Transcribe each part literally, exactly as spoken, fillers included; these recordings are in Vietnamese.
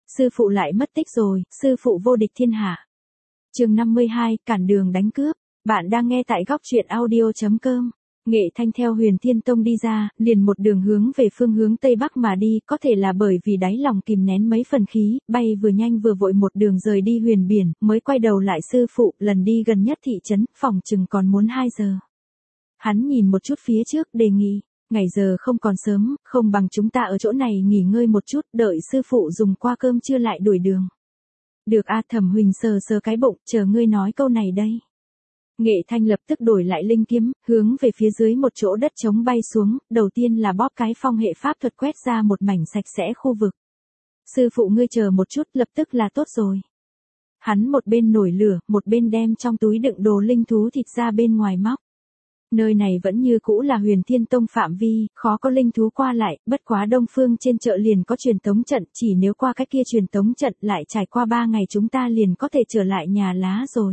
Sư phụ lại mất tích rồi, sư phụ vô địch thiên hạ. Chương năm mươi hai, cản đường đánh cướp. Bạn đang nghe tại góc truyện audio chấm com. Nghệ Thanh theo Huyền Thiên Tông đi ra, liền một đường hướng về phương hướng Tây Bắc mà đi, có thể là bởi vì đáy lòng kìm nén mấy phần khí, bay vừa nhanh vừa vội một đường rời đi huyền biển, mới quay đầu lại sư phụ, lần đi gần nhất thị trấn, phòng chừng còn muốn hai giờ. Hắn nhìn một chút phía trước, đề nghị, ngày giờ không còn sớm, không bằng chúng ta ở chỗ này nghỉ ngơi một chút, đợi sư phụ dùng qua cơm trưa lại đuổi đường. Được a. Thẩm Huỳnh sờ sờ cái bụng, chờ ngươi nói câu này đây. Nghệ Thanh lập tức đổi lại linh kiếm, hướng về phía dưới một chỗ đất trống bay xuống, đầu tiên là bóp cái phong hệ pháp thuật quét ra một mảnh sạch sẽ khu vực. Sư phụ ngươi chờ một chút, lập tức là tốt rồi. Hắn một bên nổi lửa, một bên đem trong túi đựng đồ linh thú thịt ra bên ngoài móc. Nơi này vẫn như cũ là Huyền Thiên Tông phạm vi, khó có linh thú qua lại, bất quá đông phương trên chợ liền có truyền tống trận, chỉ nếu qua cái kia truyền tống trận lại trải qua ba ngày chúng ta liền có thể trở lại nhà lá rồi.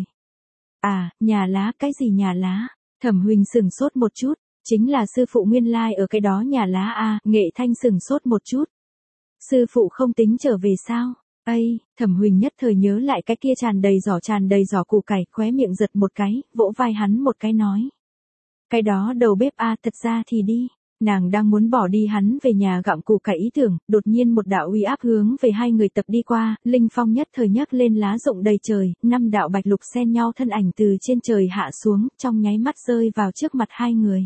À, nhà lá, cái gì nhà lá? Thẩm Huỳnh sửng sốt một chút, chính là sư phụ nguyên lai ở cái đó nhà lá a. Nghệ Thanh sửng sốt một chút. Sư phụ không tính trở về sao? Ây, Thẩm Huỳnh nhất thời nhớ lại cái kia tràn đầy giỏ tràn đầy giỏ củ cải, khóe miệng giật một cái, vỗ vai hắn một cái nói. Cái đó đầu bếp a, thật ra thì đi. Nàng đang muốn bỏ đi hắn về nhà gặm củ cải ý tưởng, đột nhiên một đạo uy áp hướng về hai người tập đi qua, linh phong nhất thời nhấc lên lá rụng đầy trời, năm đạo bạch lục xen nhau thân ảnh từ trên trời hạ xuống, trong nháy mắt rơi vào trước mặt hai người.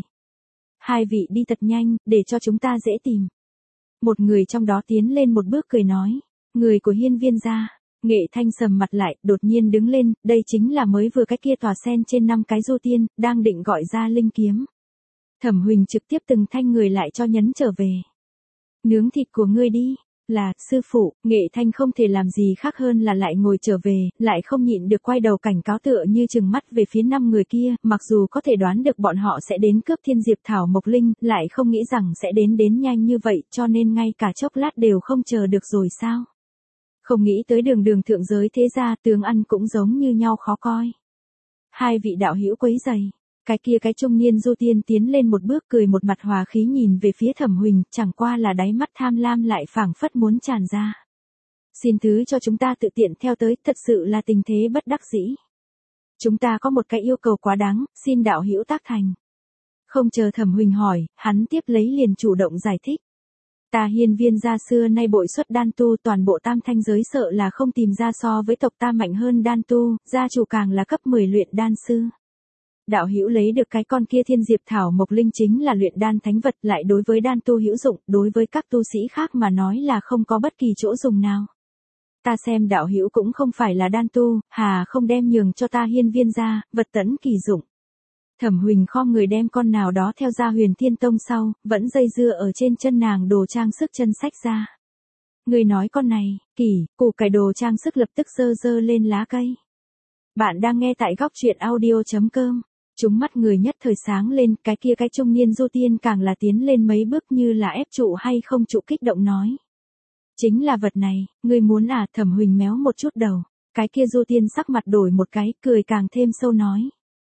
Hai vị đi thật nhanh, để cho chúng ta dễ tìm. Một người trong đó tiến lên một bước cười nói, người của Hiên Viên gia. Nghệ Thanh sầm mặt lại, đột nhiên đứng lên, đây chính là mới vừa cái kia tòa sen trên năm cái du tiên, đang định gọi ra linh kiếm. Thẩm Huỳnh trực tiếp từng thanh người lại cho nhấn trở về. Nướng thịt của ngươi đi, là, sư phụ. Nghệ Thanh không thể làm gì khác hơn là lại ngồi trở về, lại không nhịn được quay đầu cảnh cáo tựa như chừng mắt về phía năm người kia, mặc dù có thể đoán được bọn họ sẽ đến cướp Thiên Diệp Thảo Mộc Linh, lại không nghĩ rằng sẽ đến đến nhanh như vậy, cho nên ngay cả chốc lát đều không chờ được rồi sao. Không nghĩ tới đường đường thượng giới thế gia, tướng ăn cũng giống như nhau khó coi. Hai vị đạo hữu quấy rầy. Cái kia cái trung niên du tiên tiến lên một bước cười một mặt hòa khí nhìn về phía Thẩm Huỳnh, chẳng qua là đáy mắt tham lam lại phảng phất muốn tràn ra. Xin thứ cho chúng ta tự tiện theo tới, thật sự là tình thế bất đắc dĩ. Chúng ta có một cái yêu cầu quá đáng, xin đạo hữu tác thành. Không chờ Thẩm Huỳnh hỏi, hắn tiếp lấy liền chủ động giải thích. Ta Hiên Viên gia xưa nay bội xuất đan tu, toàn bộ tam thanh giới sợ là không tìm ra so với tộc ta mạnh hơn đan tu, gia chủ càng là cấp mười luyện đan sư. Đạo hữu lấy được cái con kia Thiên Diệp Thảo Mộc Linh chính là luyện đan thánh vật, lại đối với đan tu hữu dụng, đối với các tu sĩ khác mà nói là không có bất kỳ chỗ dùng nào. Ta xem đạo hữu cũng không phải là đan tu, hà không đem nhường cho ta Hiên Viên gia, vật tẫn kỳ dụng. Thẩm Huỳnh khom người đem con nào đó theo ra Huyền Thiên Tông sau, vẫn dây dưa ở trên chân nàng đồ trang sức chân sách ra. Người nói con này, kỳ, củ cải đồ trang sức lập tức dơ dơ lên lá cây. Bạn đang nghe tại góc truyện audio chấm com. Chúng mắt người nhất thời sáng lên, cái kia cái trung niên du tiên càng là tiến lên mấy bước như là ép trụ hay không trụ kích động nói. Chính là vật này, ngươi muốn à? Thẩm Huỳnh méo một chút đầu, cái kia du tiên sắc mặt đổi một cái, cười càng thêm sâu nói.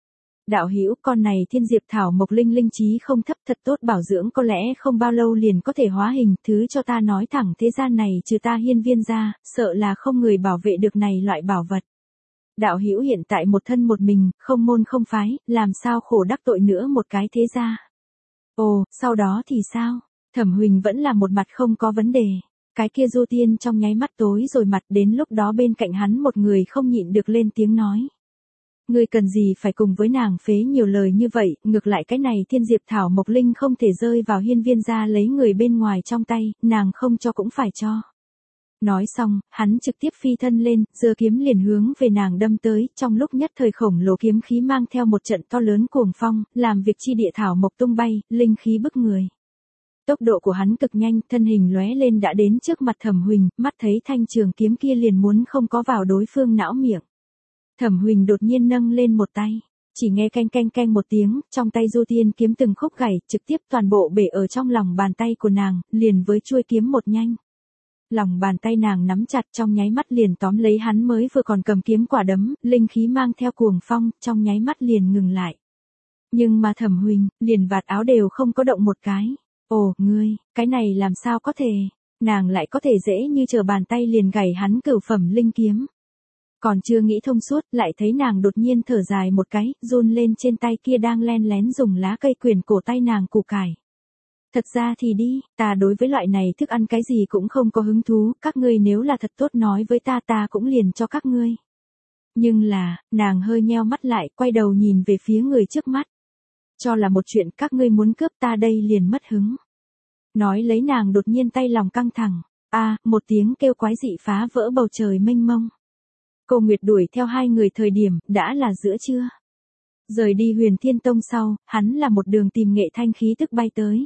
Đạo hữu, con này Thiên Diệp Thảo Mộc Linh linh trí không thấp, thật tốt bảo dưỡng, có lẽ không bao lâu liền có thể hóa hình, thứ cho ta nói thẳng, thế gian này trừ ta Hiên Viên gia, sợ là không người bảo vệ được này loại bảo vật. Đạo hữu hiện tại một thân một mình, không môn không phái, làm sao khổ đắc tội nữa một cái thế gia. Ồ, sau đó thì sao? Thẩm Huỳnh vẫn là một mặt không có vấn đề. Cái kia du tiên trong nháy mắt tối rồi mặt, đến lúc đó bên cạnh hắn một người không nhịn được lên tiếng nói. Ngươi cần gì phải cùng với nàng phế nhiều lời như vậy, ngược lại cái này Thiên Diệp Thảo Mộc Linh không thể rơi vào Hiên Viên gia lấy người bên ngoài trong tay, nàng không cho cũng phải cho. Nói xong, hắn trực tiếp phi thân lên, giơ kiếm liền hướng về nàng đâm tới, trong lúc nhất thời khổng lồ kiếm khí mang theo một trận to lớn cuồng phong, làm việc chi địa thảo mộc tung bay, linh khí bức người. Tốc độ của hắn cực nhanh, thân hình lóe lên đã đến trước mặt Thẩm Huỳnh, mắt thấy thanh trường kiếm kia liền muốn không có vào đối phương não miệng. Thẩm Huỳnh đột nhiên nâng lên một tay, chỉ nghe canh canh canh một tiếng, trong tay du tiên kiếm từng khúc gảy, trực tiếp toàn bộ bể ở trong lòng bàn tay của nàng, liền với chuôi kiếm một nhanh. Lòng bàn tay nàng nắm chặt, trong nháy mắt liền tóm lấy hắn mới vừa còn cầm kiếm quả đấm, linh khí mang theo cuồng phong, trong nháy mắt liền ngừng lại. Nhưng mà Thẩm Huỳnh, liền vạt áo đều không có động một cái. Ồ, ngươi, cái này làm sao có thể? nàng lại có thể dễ như trở bàn tay liền gảy hắn cửu phẩm linh kiếm. Còn chưa nghĩ thông suốt, lại thấy nàng đột nhiên thở dài một cái, run lên trên tay kia đang len lén dùng lá cây quyền cổ tay nàng củ cải. Thật ra thì đi, ta đối với loại này thức ăn cái gì cũng không có hứng thú, các ngươi nếu là thật tốt nói với ta ta cũng liền cho các ngươi. Nhưng là, nàng hơi nheo mắt lại, quay đầu nhìn về phía người trước mắt. Cho là một chuyện các ngươi muốn cướp ta đây liền mất hứng. Nói lấy nàng đột nhiên tay lòng căng thẳng, a một tiếng kêu quái dị phá vỡ bầu trời mênh mông. Cô Nguyệt đuổi theo hai người thời điểm, đã là giữa trưa. Rời đi Huyền Thiên Tông sau, hắn là một đường tìm Nghệ Thanh khí tức bay tới.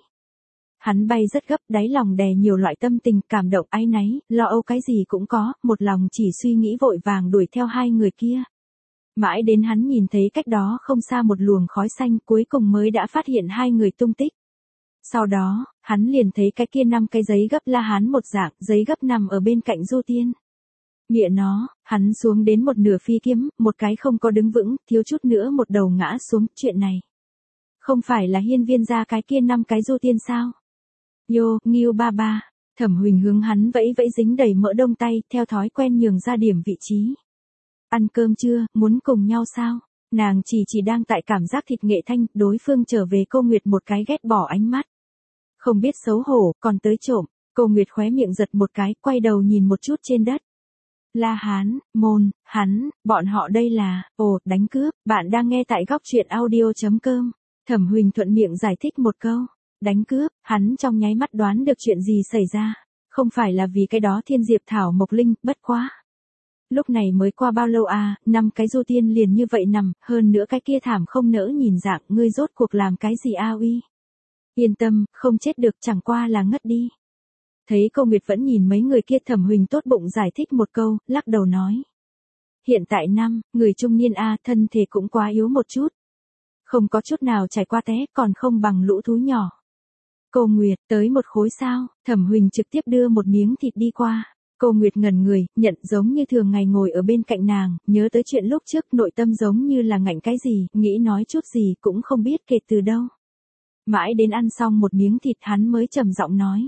Hắn bay rất gấp, đáy lòng đè nhiều loại tâm tình cảm động áy náy, lo âu cái gì cũng có, một lòng chỉ suy nghĩ vội vàng đuổi theo hai người kia. Mãi đến hắn nhìn thấy cách đó không xa một luồng khói xanh cuối cùng mới đã phát hiện hai người tung tích. Sau đó, hắn liền thấy cái kia năm cái giấy gấp la hán một dạng, giấy gấp nằm ở bên cạnh Du Tiên. Nghĩa nó, hắn xuống đến một nửa phi kiếm, một cái không có đứng vững, thiếu chút nữa một đầu ngã xuống, chuyện này. Không phải là hiên viên ra cái kia năm cái Du Tiên sao? Yo, Nghiêu ba ba, Thẩm Huỳnh hướng hắn vẫy vẫy dính đầy mỡ đông tay, theo thói quen nhường ra điểm vị trí. Ăn cơm chưa, muốn cùng nhau sao? Nàng chỉ chỉ đang tại cảm giác thịt Nghệ Thanh, đối phương trở về Cô Nguyệt một cái ghét bỏ ánh mắt. Không biết xấu hổ, còn tới trộm, Cô Nguyệt khóe miệng giật một cái, quay đầu nhìn một chút trên đất. La Hán, Môn, hắn, bọn họ đây là, ồ, đánh cướp, bạn đang nghe tại góc truyện audio chấm com. Thẩm Huỳnh thuận miệng giải thích một câu. Đánh cướp, hắn trong nháy mắt đoán được chuyện gì xảy ra. Không phải là vì cái đó thiên diệp thảo mộc linh, bất quá. Lúc này mới qua bao lâu à, năm cái Du Tiên liền như vậy nằm, hơn nữa cái kia thảm không nỡ nhìn dạng, ngươi rốt cuộc làm cái gì a uy. Yên tâm, không chết được, chẳng qua là ngất đi. Thấy Cô Nguyệt vẫn nhìn mấy người kia, Thẩm Huỳnh tốt bụng giải thích một câu, lắc đầu nói. Hiện tại năm, người trung niên a thân thể cũng quá yếu một chút. Không có chút nào trải qua té, còn không bằng lũ thú nhỏ. Cô Nguyệt, tới một khối sao, Thẩm Huỳnh trực tiếp đưa một miếng thịt đi qua. Cô Nguyệt ngẩn người, nhận giống như thường ngày ngồi ở bên cạnh nàng, nhớ tới chuyện lúc trước nội tâm giống như là ngạnh cái gì, nghĩ nói chút gì cũng không biết kể từ đâu. Mãi đến ăn xong một miếng thịt hắn mới trầm giọng nói.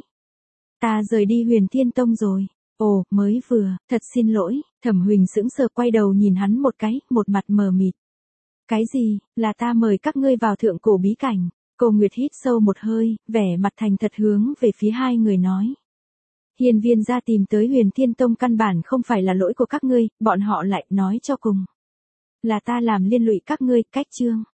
Ta rời đi Huyền Thiên Tông rồi. Ồ, mới vừa, thật xin lỗi, Thẩm Huỳnh sững sờ quay đầu nhìn hắn một cái, một mặt mờ mịt. Cái gì, là ta mời các ngươi vào thượng cổ bí cảnh. Cô Nguyệt hít sâu một hơi, vẻ mặt thành thật hướng về phía hai người nói. Hiên viên gia tìm tới Huyền Thiên Tông căn bản không phải là lỗi của các ngươi, bọn họ lại nói cho cùng. Là ta làm liên lụy các ngươi, cách chương.